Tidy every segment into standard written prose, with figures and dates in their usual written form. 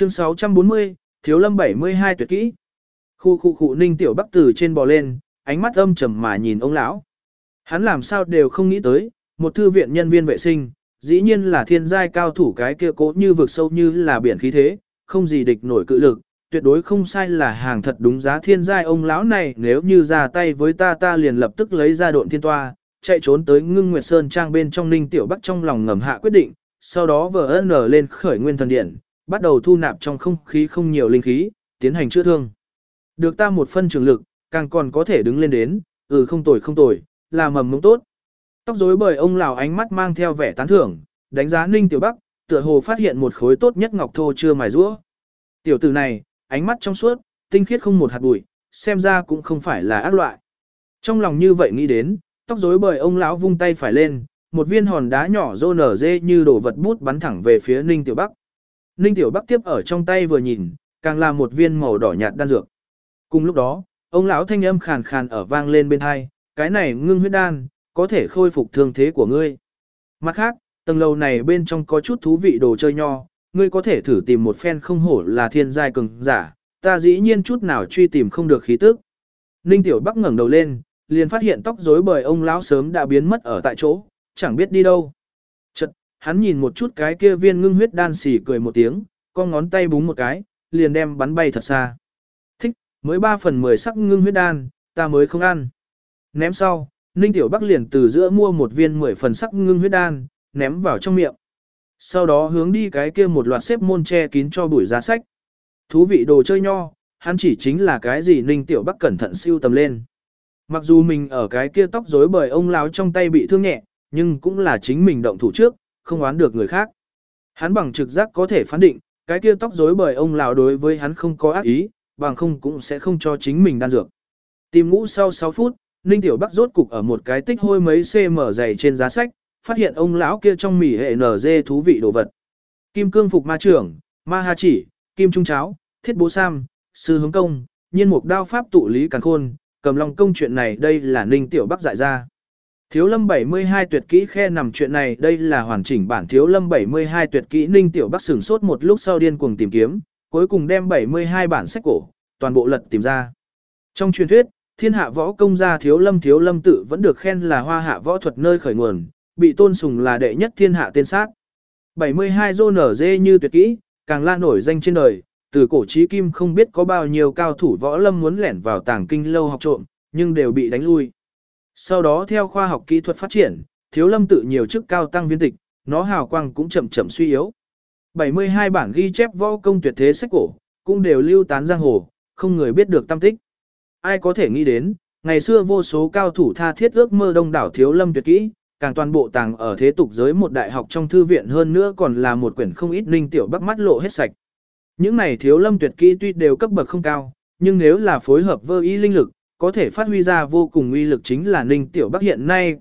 Chương 640, Thiếu Lâm 72 tuyệt kỹ. Khu Ninh Tiểu Bắc từ trên bò lên, ánh mắt âm trầm mà nhìn ông lão. Hắn làm sao đều không nghĩ tới, một thư viện nhân viên vệ sinh, dĩ nhiên là thiên giai cao thủ, cái kia cố như vực sâu như là biển khí thế, không gì địch nổi cự lực, tuyệt đối không sai là hàng thật đúng giá thiên giai. Ông lão này nếu như ra tay với ta liền lập tức lấy ra độn thiên toa, chạy trốn tới Ngưng Nguyệt Sơn trang bên trong. Ninh Tiểu Bắc trong lòng ngầm hạ quyết định, sau đó vờ nở lên khởi nguyên thần điện, bắt đầu thu nạp trong không khí không nhiều linh khí, tiến hành chữa thương. Được ta một phân trường lực, càng còn có thể đứng lên đến, không tồi, là mầm mống tốt. Tóc rối bời ông lão ánh mắt mang theo vẻ tán thưởng, đánh giá Ninh Tiểu Bắc, tựa hồ phát hiện một khối tốt nhất ngọc thô chưa mài rũa. Tiểu tử này, ánh mắt trong suốt, tinh khiết không một hạt bụi, xem ra cũng không phải là ác loại. Trong lòng như vậy nghĩ đến, tóc rối bời ông lão vung tay phải lên, một viên hòn đá nhỏ rô nở dê như đổ vật bút bắn thẳng về phía Ninh Tiểu Bắc. Ninh Tiểu Bắc tiếp ở trong tay vừa nhìn, càng là một viên màu đỏ nhạt đan dược. Cùng lúc đó, ông lão thanh âm khàn khàn ở vang lên bên tai, cái này ngưng huyết đan, có thể khôi phục thương thế của ngươi. Mặt khác, tầng lầu này bên trong có chút thú vị đồ chơi nho, ngươi có thể thử tìm một phen, không hổ là thiên giai cường giả, ta dĩ nhiên chút nào truy tìm không được khí tức. Ninh Tiểu Bắc ngẩng đầu lên, liền phát hiện tóc rối bời ông lão sớm đã biến mất ở tại chỗ, chẳng biết đi đâu. Chợt, hắn nhìn một chút cái kia viên ngưng huyết đan, xì cười một tiếng, con ngón tay búng một cái, liền đem bắn bay thật xa. Thích, mới 3/10 sắc ngưng huyết đan, ta mới không ăn. Ném sau, Ninh Tiểu Bắc liền từ giữa mua một viên 10 phần sắc ngưng huyết đan, ném vào trong miệng. Sau đó hướng đi cái kia một loạt xếp môn che kín cho bụi giá sách. Thú vị đồ chơi nho, hắn chỉ chính là cái gì Ninh Tiểu Bắc cẩn thận siêu tầm lên. Mặc dù mình ở cái kia tóc rối bời ông lão trong tay bị thương nhẹ, nhưng cũng là chính mình động thủ trước, không oán được người khác. Hắn bằng trực giác có thể phán định, cái kia tóc rối bời ông lão đối với hắn không có ác ý, bằng không cũng sẽ không cho chính mình đan dược. Tìm ngũ sau 6 phút, Ninh Tiểu Bắc rốt cục ở một cái tích hôi mấy cm dày trên giá sách, phát hiện ông lão kia trong mỉ hệ NG thú vị đồ vật. Kim cương phục ma trưởng, ma ha chỉ, kim trung cháo, thiết bố sam, sư hướng công, nhiên mục đao pháp tụ lý càn khôn, cầm long công. Chuyện này đây là Ninh Tiểu Bắc dạy ra. Thiếu Lâm 72 tuyệt kỹ khe nằm. Chuyện này đây là hoàn chỉnh bản Thiếu Lâm 72 tuyệt kỹ. Ninh Tiểu Bắc sửng sốt một lúc sau điên cuồng tìm kiếm, cuối cùng đem 72 bản sách cổ, toàn bộ lật tìm ra. Trong truyền thuyết, thiên hạ võ công gia Thiếu Lâm tự vẫn được khen là hoa hạ võ thuật nơi khởi nguồn, bị tôn sùng là đệ nhất thiên hạ tên sát. 72 rô nở dê như tuyệt kỹ, càng la nổi danh trên đời, từ cổ chí kim không biết có bao nhiêu cao thủ võ lâm muốn lẻn vào tàng kinh lâu học trộm, nhưng đều bị đánh lui. Sau đó theo khoa học kỹ thuật phát triển, Thiếu Lâm tự nhiều chức cao tăng viên tịch, nó hào quang cũng chậm chậm suy yếu. 72 bản ghi chép võ công tuyệt thế sách cổ, cũng đều lưu tán giang hồ, không người biết được tâm tích. Ai có thể nghĩ đến, ngày xưa vô số cao thủ tha thiết ước mơ đông đảo Thiếu Lâm tuyệt kỹ, càng toàn bộ tàng ở thế tục giới một đại học trong thư viện, hơn nữa còn là một quyển không ít. Ninh Tiểu Bắc mắt lộ hết sạch. Những này Thiếu Lâm tuyệt kỹ tuy đều cấp bậc không cao, nhưng nếu là phối hợp vơ ý linh lực, có thể phát huy ra vô cùng uy lực. Chính là Ninh Tiểu Bắc hiện nay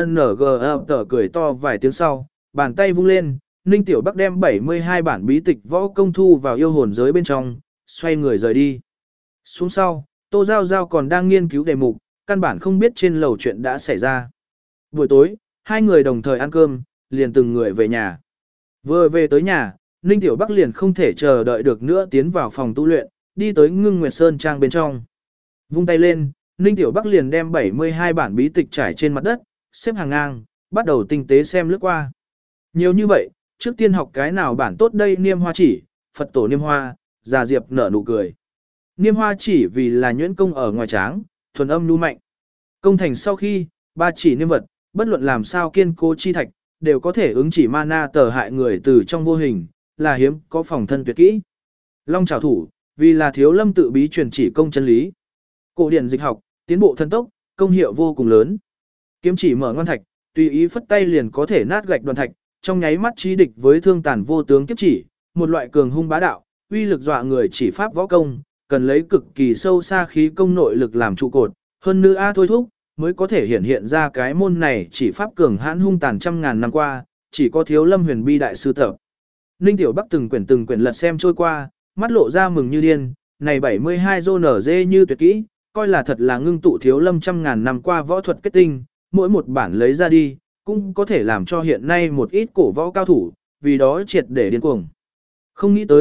tờ cười to vài tiếng sau, bàn tay vung lên, Ninh Tiểu Bắc đem 72 bản bí tịch võ công thu vào yêu hồn giới bên trong, xoay người rời đi. Xuống sau, Tô Giao Giao còn đang nghiên cứu đề mục, căn bản không biết trên lầu chuyện đã xảy ra. Buổi tối, hai người đồng thời ăn cơm, liền từng người về nhà. Vừa về tới nhà, Ninh Tiểu Bắc liền không thể chờ đợi được nữa tiến vào phòng tu luyện, đi tới Ngưng Nguyệt Sơn trang bên trong. Vung tay lên, Ninh Tiểu Bắc liền đem 72 bản bí tịch trải trên mặt đất, xếp hàng ngang, bắt đầu tinh tế xem lướt qua. Nhiều như vậy, trước tiên học cái nào bản tốt đây? Niêm Hoa chỉ, Phật tổ Niêm Hoa, Già Diệp nở nụ cười. Niêm Hoa chỉ vì là nhuyễn công ở ngoài tráng, thuần âm nhu mạnh. Công thành sau khi, ba chỉ niêm vật, bất luận làm sao kiên cố chi thạch, đều có thể ứng chỉ mana tờ hại người từ trong vô hình, là hiếm có phòng thân tuyệt kỹ. Long trảo thủ, vì là Thiếu Lâm tự bí truyền chỉ công chân lý. Cổ điển dịch học, tiến bộ thân tốc, công hiệu vô cùng lớn. Kiếm chỉ mở ngoan thạch, tùy ý phất tay liền có thể nát gạch đoàn thạch, trong nháy mắt chí địch với thương tàn vô tướng kiếp chỉ, một loại cường hung bá đạo, uy lực dọa người chỉ pháp võ công, cần lấy cực kỳ sâu xa khí công nội lực làm trụ cột, hơn nữa thôi thúc, mới có thể hiện ra cái môn này chỉ pháp cường hãn hung tàn trăm ngàn năm qua, chỉ có Thiếu Lâm Huyền Bi đại sư tập. Ninh Tiểu Bắc từng quyển lật xem trôi qua, mắt lộ ra mừng như điên, này 72 rô nở dê như tuyệt kỹ, coi là thật là ngưng tụ Thiếu Lâm trăm ngàn năm qua võ thuật kết tinh, mỗi một bản lấy ra đi, cũng có thể làm cho hiện nay một ít cổ võ cao thủ, vì đó triệt để điên cuồng. Không nghĩ tới,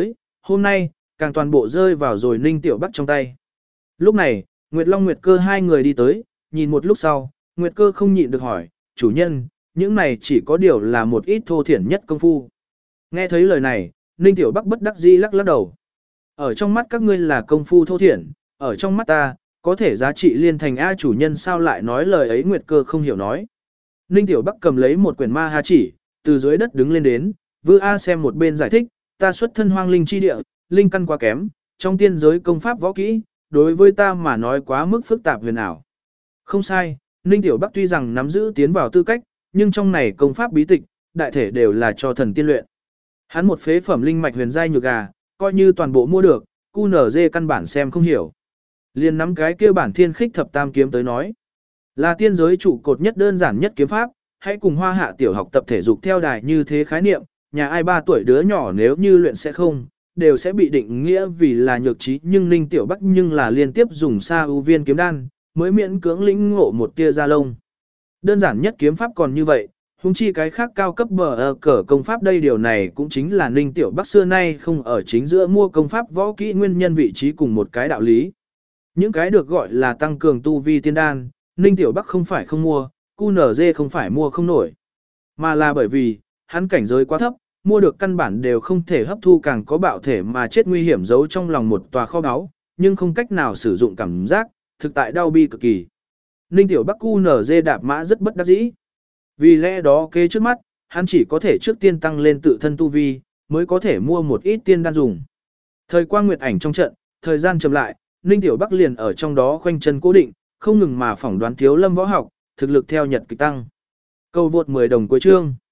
hôm nay, càng toàn bộ rơi vào rồi Ninh Tiểu Bắc trong tay. Lúc này, Nguyệt Long Nguyệt Cơ hai người đi tới, nhìn một lúc sau, Nguyệt Cơ không nhịn được hỏi, chủ nhân, những này chỉ có điều là một ít thô thiển nhất công phu. Nghe thấy lời này, Ninh Tiểu Bắc bất đắc dĩ lắc lắc đầu. Ở trong mắt các ngươi là công phu thô thiển, ở trong mắt ta, có thể giá trị liên thành A chủ nhân sao lại nói lời ấy Nguyệt Cơ không hiểu nói. Ninh Tiểu Bắc cầm lấy một quyển ma ha chỉ, từ dưới đất đứng lên đến, Vư A xem một bên giải thích, ta xuất thân hoang linh chi địa, linh căn quá kém, trong tiên giới công pháp võ kỹ, đối với ta mà nói quá mức phức tạp huyền ảo. Không sai, Ninh Tiểu Bắc tuy rằng nắm giữ tiến vào tư cách, nhưng trong này công pháp bí tịch, đại thể đều là cho thần tiên luyện. Hắn một phế phẩm linh mạch huyền giai nhược gà, coi như toàn bộ mua được, QNZ căn bản xem không hiểu. Liền nắm cái kia bản thiên khích thập tam kiếm tới nói. Là tiên giới trụ cột nhất đơn giản nhất kiếm pháp, hãy cùng Hoa Hạ tiểu học tập thể dục theo đài như thế khái niệm, nhà ai 3 tuổi đứa nhỏ nếu như luyện sẽ không, đều sẽ bị định nghĩa vì là nhược trí, nhưng Ninh Tiểu Bắc nhưng là liên tiếp dùng sa ưu viên kiếm đan, mới miễn cưỡng lĩnh ngộ một tia da lông. Đơn giản nhất kiếm pháp còn như vậy, huống chi cái khác cao cấp cỡ công pháp đây điều này cũng chính là Ninh Tiểu Bắc xưa nay không ở chính giữa mua công pháp võ kỹ nguyên nhân vị trí cùng một cái đạo lý. Những cái được gọi là tăng cường tu vi tiên đan, Ninh Tiểu Bắc không phải không mua, QNZ không phải mua không nổi, mà là bởi vì, hắn cảnh giới quá thấp, mua được căn bản đều không thể hấp thu càng có bạo thể mà chết nguy hiểm giấu trong lòng một tòa kho báu, nhưng không cách nào sử dụng cảm giác, thực tại đau bi cực kỳ. Ninh Tiểu Bắc QNZ đạp mã rất bất đắc dĩ. Vì lẽ đó kế trước mắt, hắn chỉ có thể trước tiên tăng lên tự thân tu vi, mới có thể mua một ít tiên đan dùng. Thời quang nguyệt ảnh trong trận, thời gian chậm lại, Ninh Tiểu Bắc liền ở trong đó khoanh chân cố định, không ngừng mà phỏng đoán Thiếu Lâm võ học, thực lực theo nhật kịch tăng. Câu vượt 10 đồng cuối chương.